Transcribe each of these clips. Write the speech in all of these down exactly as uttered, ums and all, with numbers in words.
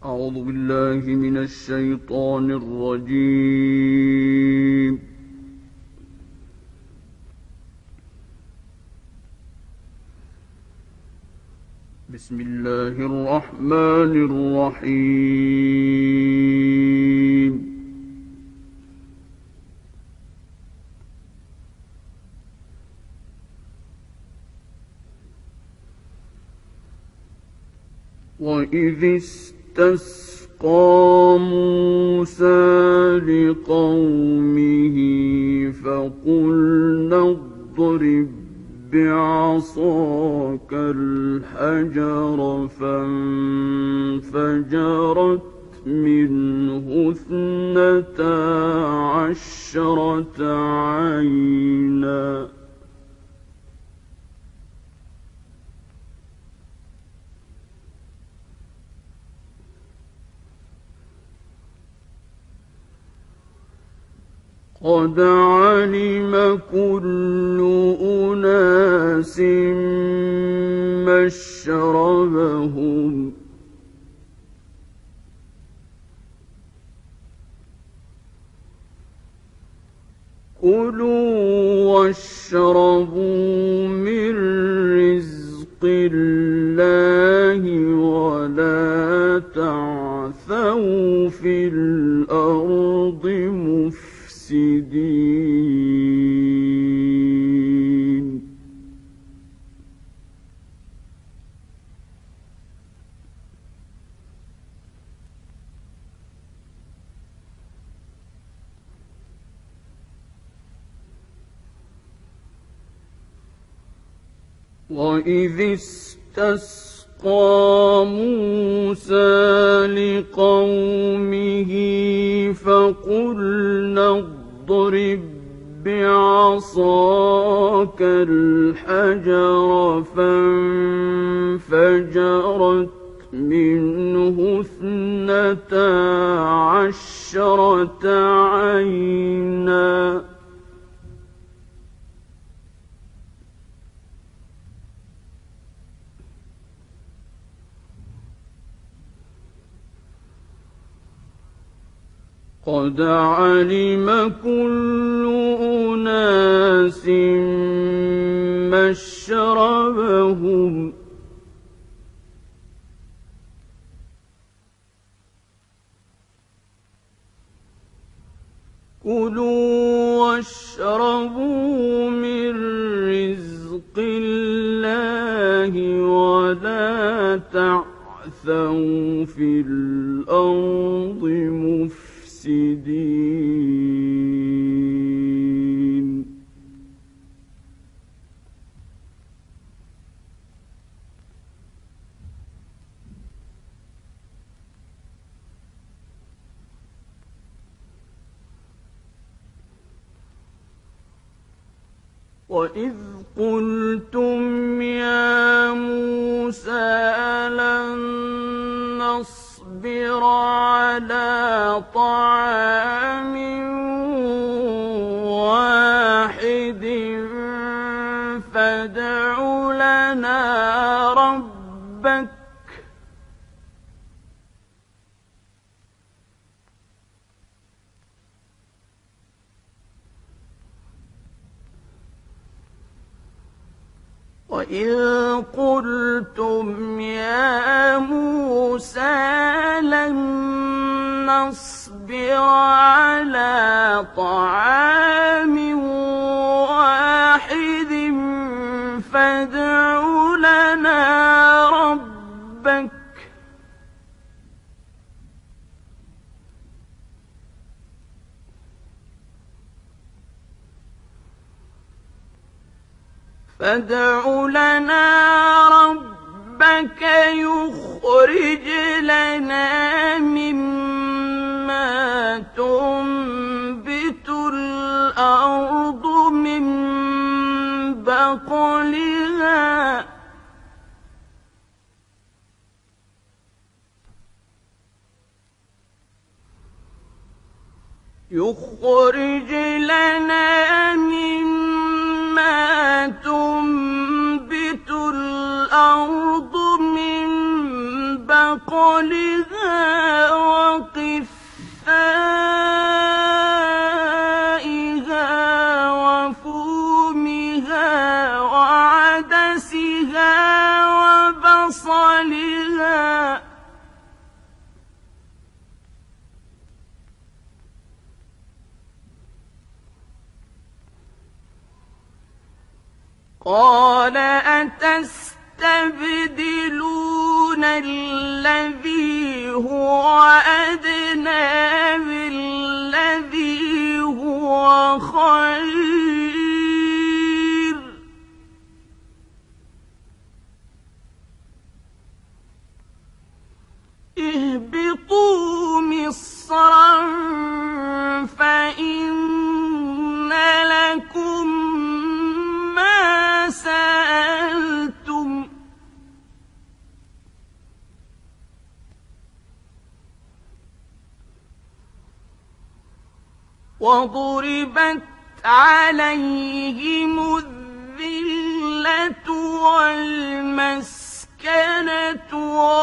أعوذ بالله من الشيطان الرجيم. بسم الله الرحمن الرحيم. وإذ استسقى موسى لقومه فقلنا اضرب بعصاك الحجر فانفجرت منه اثنتا عشرة عينا قد علم كل أناس مشربهم كلوا واشربوا من رزق الله ولا تعثوا في الأرض مفسدين. وإذ استسقى موسى لقومه فقلنا اضرب بعصاك الحجر فانفجرت منه اثنتا عشرة عينا قد علم كل أناس مشربهم كلوا واشربوا من رزق الله ولا تعثوا في الأرض مفسدين. وإذ قلتم يا موسى لن نصبر على طعام واحد فادع لنا ربك وإذ قلتم يا موسى لن نصبر على طعام واحد فادع لنا ربك فادع لنا ربك يخرج لنا مما تنبت الأرض من بقلها يخرج لنا مما تنبت الأرض من بقلها بقلها وقثائها وفومها وعدسها وبصلها قال أتستبدلون الذي هو أدنى بالذي هو خير اهبطوا مصرا فإن لكم ما سألتم وضربت عليهم الذلة والمسكنة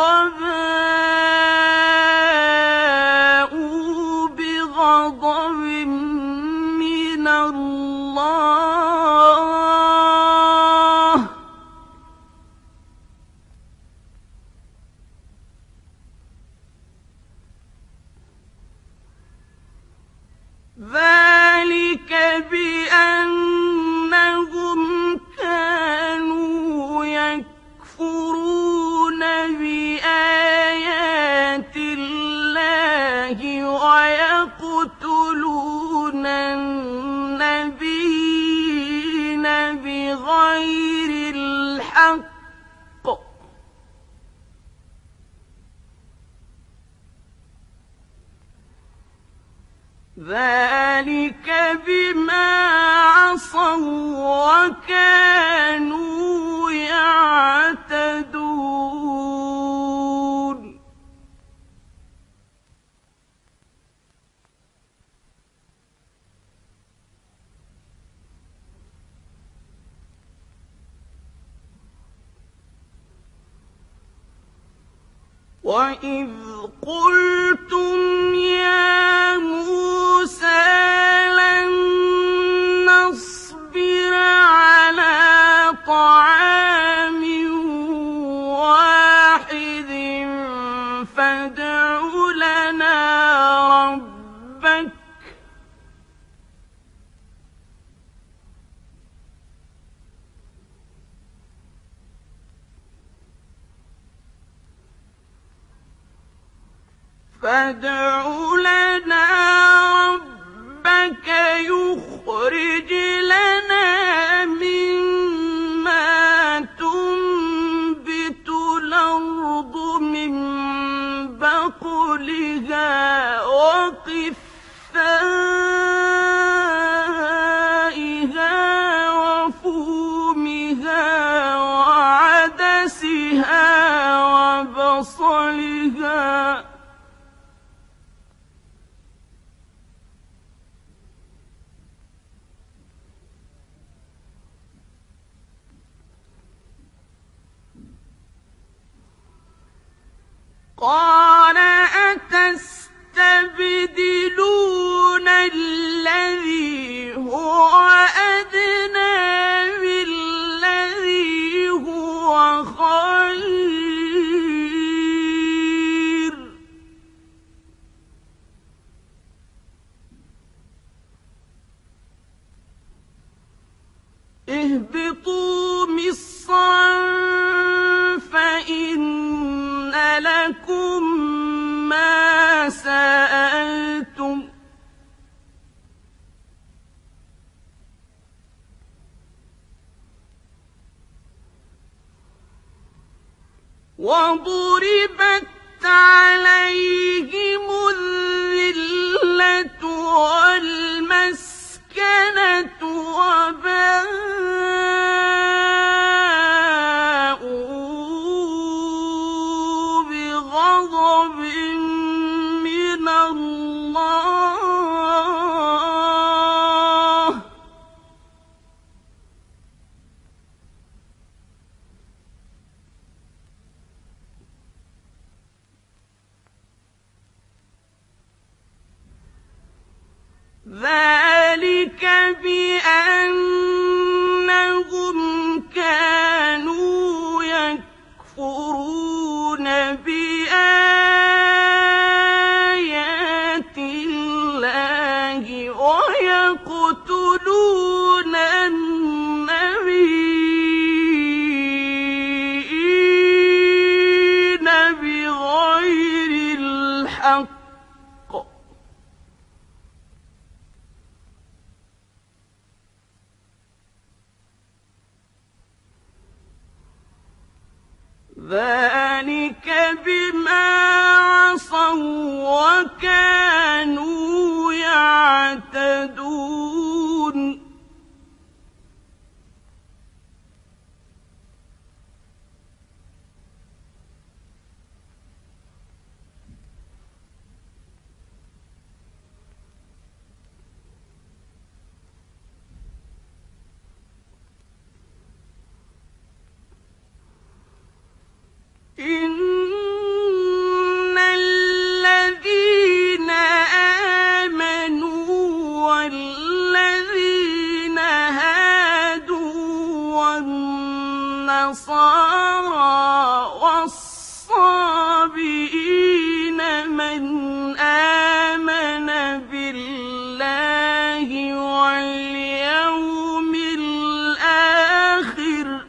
وباءوا بغضب من الله ذلك بأنهم كانوا يكفرون بآيات الله ويقتلون النبيين بغير الحق ذلك بما عصوا وكانوا يعتدون وَإِذْ قُلْتُمْ يَا مُوسَىٰ لَن نَّصْبِرَ عَلَىٰ طَعَامٍ وَاحِدٍ فَادْعُ لَنَا رَبَّكَ فادع لنا ربك يخرج لنا مما تنبت الأرض من بقلها وقثائها وفومها وعدسها وبصلها قال أتستبدلون الذي هو أدنى بالذي هو خير اهبطوا مصرا فإن لكم ما سألتم وضربت عليهم الذلة والمسكنة وباءوا بغضب من الله ذلك بأنهم كانوا يكفرون بآيات الله ويقتلون النبيين بغير الحق ذلك بما عصوا وكانوا يعتدون إن الذين آمنوا والذين هادوا والنصارى والصابئين من آمن بالله واليوم الآخر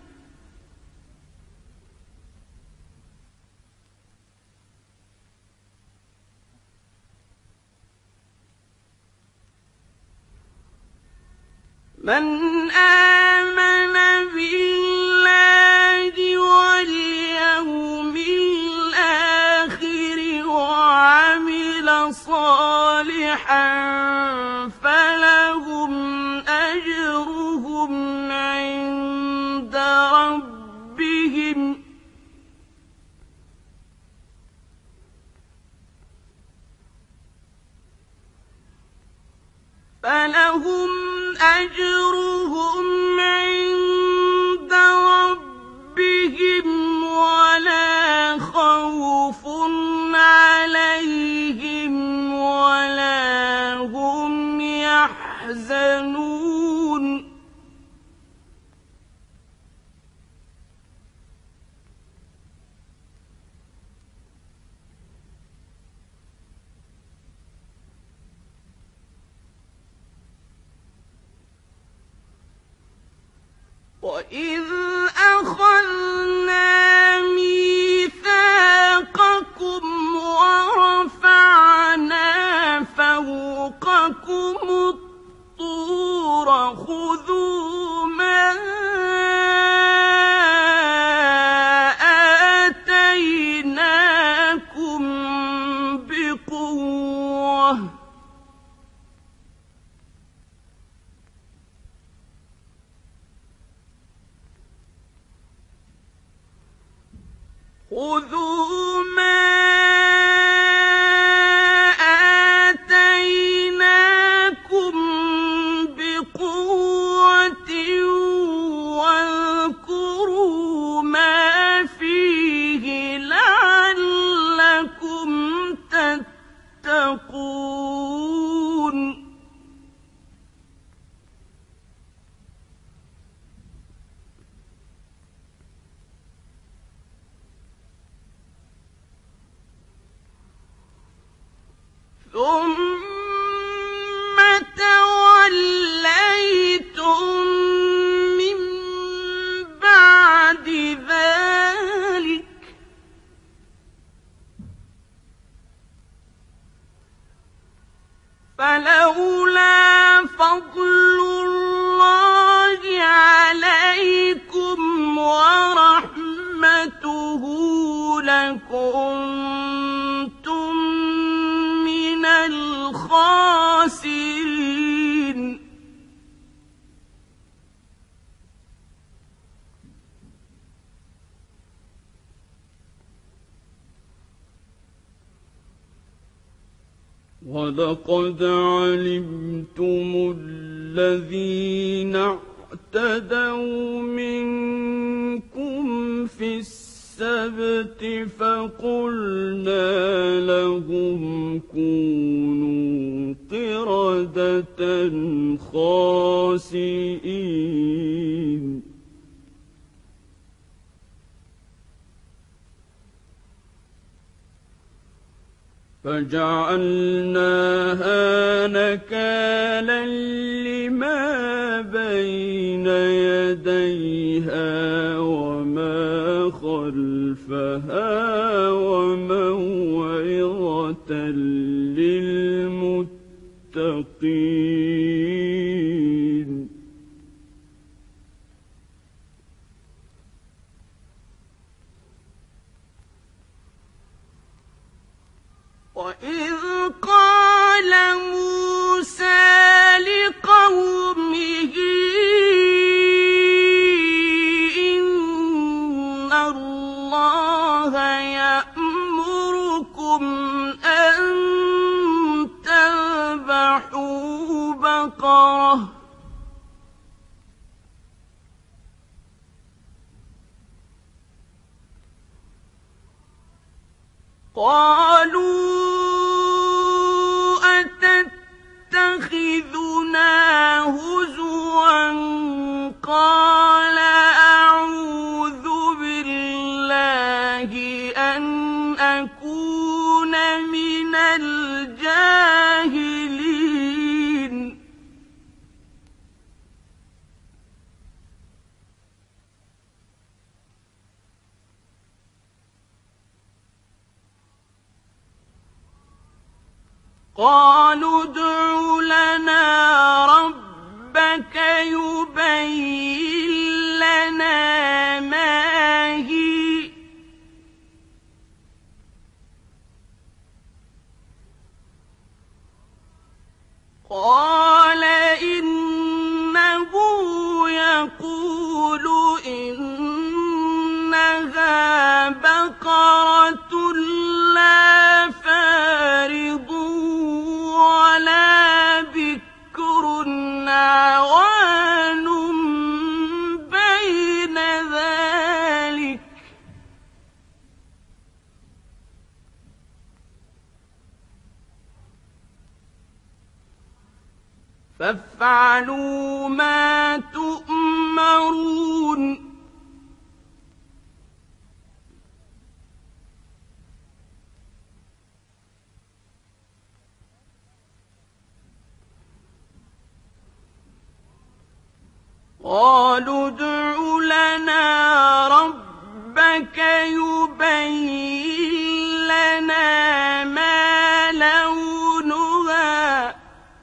من آمن بالله واليوم الآخر وعمل صالحا فلهم أجرهم عند ربهم فلهم أجرهم عند ربهم ولا خوف عليهم ولا هم يحزنون وَإِذْ أَخَذْنَا مِيثَاقَكُمْ وَرَفَعْنَا فَوْقَكُمُ الطُّورَ خُذُوا مَا آتَيْنَاكُمْ بِقُوَّةٍ خذوا ما آتيناكم بقوة واذكروا ما فيه لعلكم تتقون ثم توليتم من بعد ذلك فلولا فضل الله عليكم ورحمته لكنتم من الخاسرين وَلَقَدْ عَلِمْتُمُ الَّذِينَ اعْتَدَوْا مِنكُمْ فِي السَّبْتِ فَقُلْنَا لَهُمْ كُونُوا قِرَدَةً خاسئين فجعلناها نكالا لما بين يديها وما خلفها وموعظة للمتقين وإذ قال موسى لقومه إن الله يأمركم أن تذبحوا بقرة قالوا أتتخذنا هزوا قال أعوذ بالله أن أكون من الجاهلين قالوا ادع لنا ربك يبين لنا ما هي قال إنه يقول إنها بقرة لا فارض ولا بكر عوان بين ذلك فافعلوا ما تؤمرون قالوا ادع لنا ربك يبين لنا ما لونها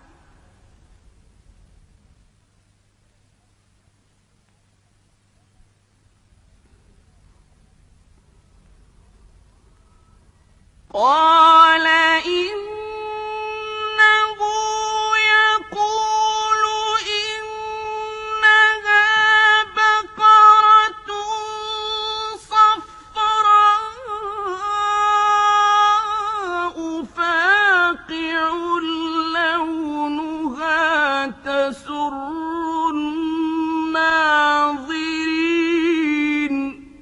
قال إنه يقول إنها بقرة صفراء فاقع لونها تسر الناظرين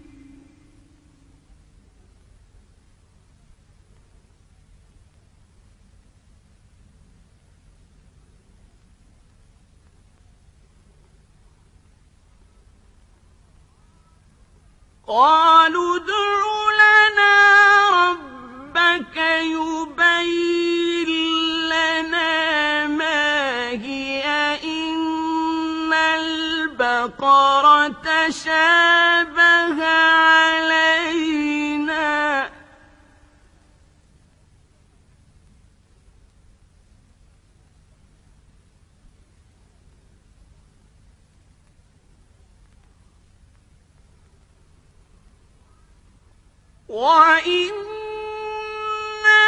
قالوا ادع لنا ربك يبين لنا ما هي إن البقرة شابه علينا وإنا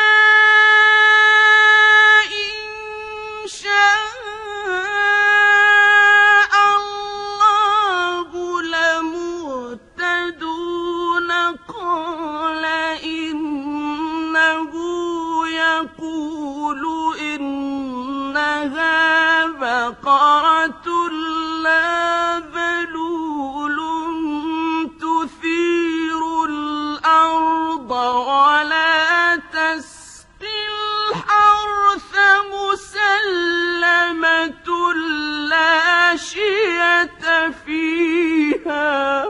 إن شاء الله لمهتدون قال إنه يقول إنها بقرة لا ذلول تثير الأرض ولا تسقي الحرث مسلمة فيها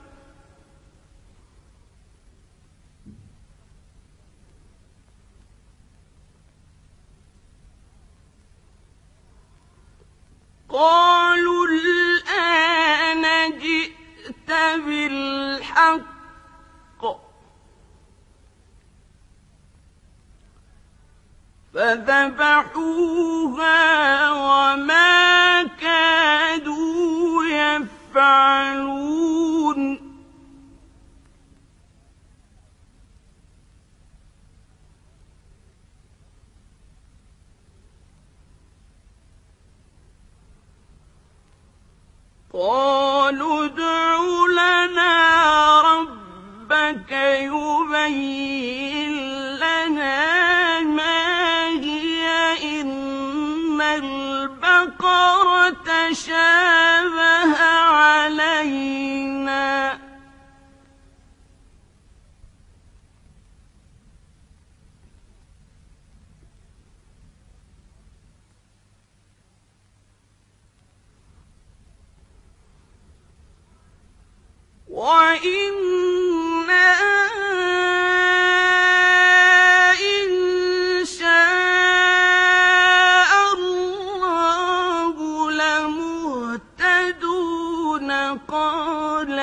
قالوا الآن جئت بالحق فذبحوها وما كادوا يفعلون قالوا ادع لنا ربك يبين لنا ما هي إن البقرة شابه علينا وإنا إن شاء الله لمهتدون قال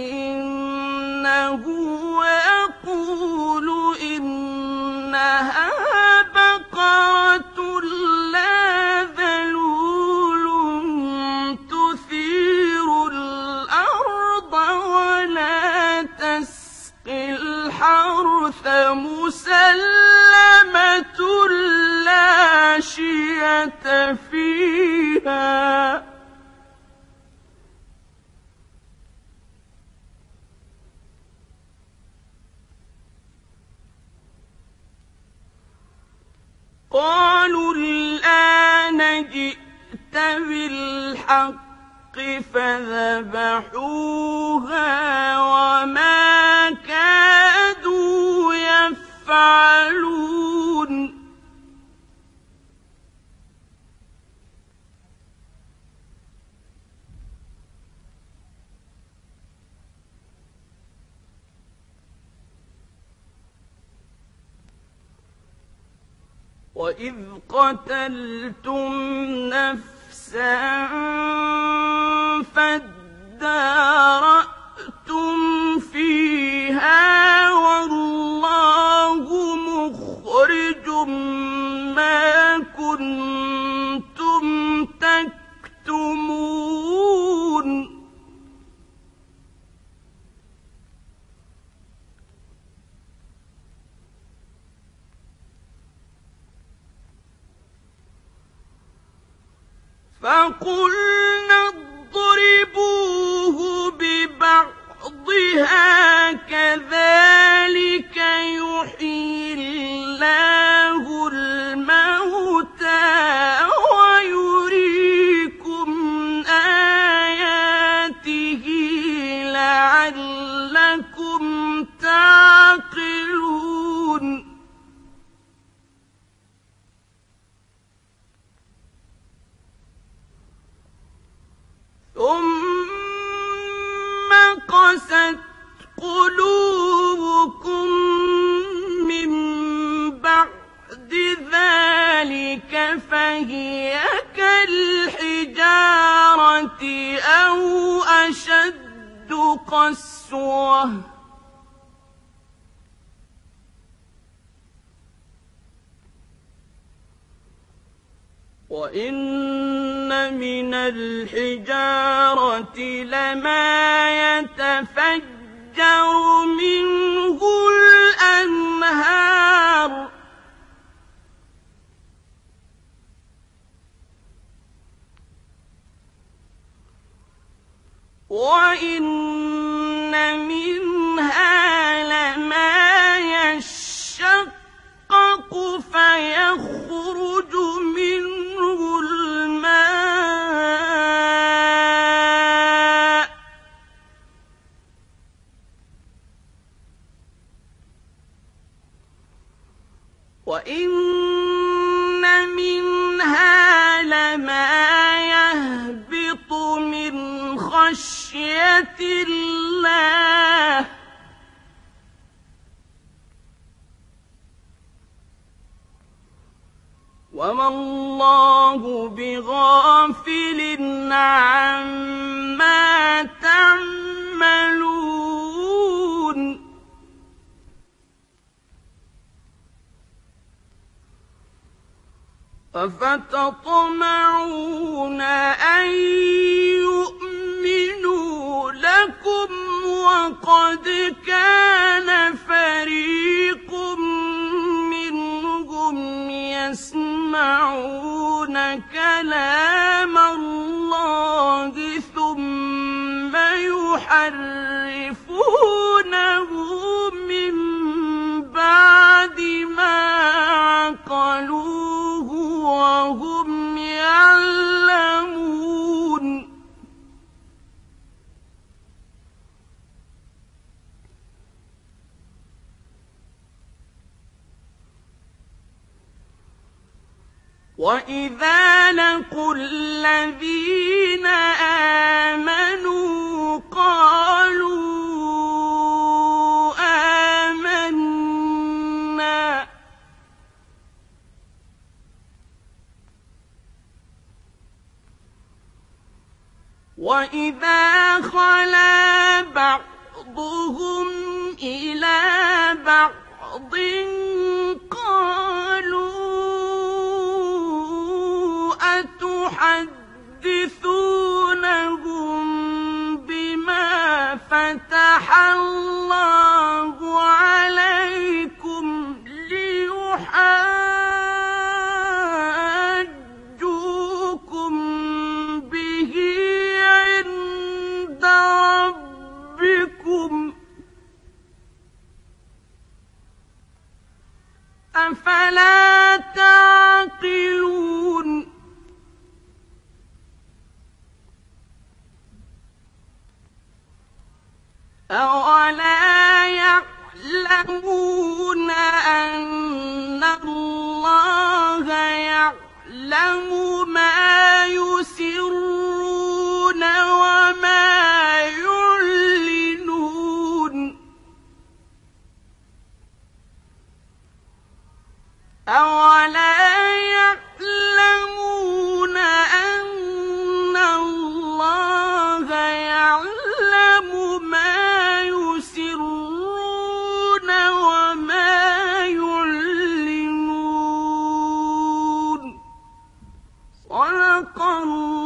إنه يقول إنها بقرة لا ذلول تثير الأرض ولا تسقي الحرث مسلمة لا شية فيها قالوا الآن جئت بالحق فذبحوها وما كادوا يفعلون وإذ قتلتم نفسا فادارأتم فيها والله مخرج ما كنتم تكتمون فقلنا اضربوه ببعضها كذلك يحيي الله الموتى ويريكم آياته لعلكم تعقلون ثم قست قلوبكم من بعد ذلك فهي كالحجارة أو أشد قسوة وإن من الحجارة لما يتفجر منه الأنهار وإن منها لما يشقق فيخرج منه الماء وإن منها لما يهبط من آيات الله وما الله بغافل عما تعملون أفتطمعون أن يؤمنوا لكم وقد كان فريق منهم يسمعون كلام الله ثم يحرفونه من بعد ما عقلوه وهم يعلمون وَإِذَا لَقُوا الَّذِينَ آمَنُوا قَالُوا آمَنَّا وَإِذَا خَلَا بَعْضُهُمْ إِلَى بَعْضٍ قَالُوا أتحدثونهم بما فتح الله عليكم ليحاجوكم به عند ربكم أفلا تعقلون أولا يعلمون أن الله يعلم ما يسرون وما يعلنون أولا يعلمون أن الله يعلم ما يسرون وما يعلنون صدق الله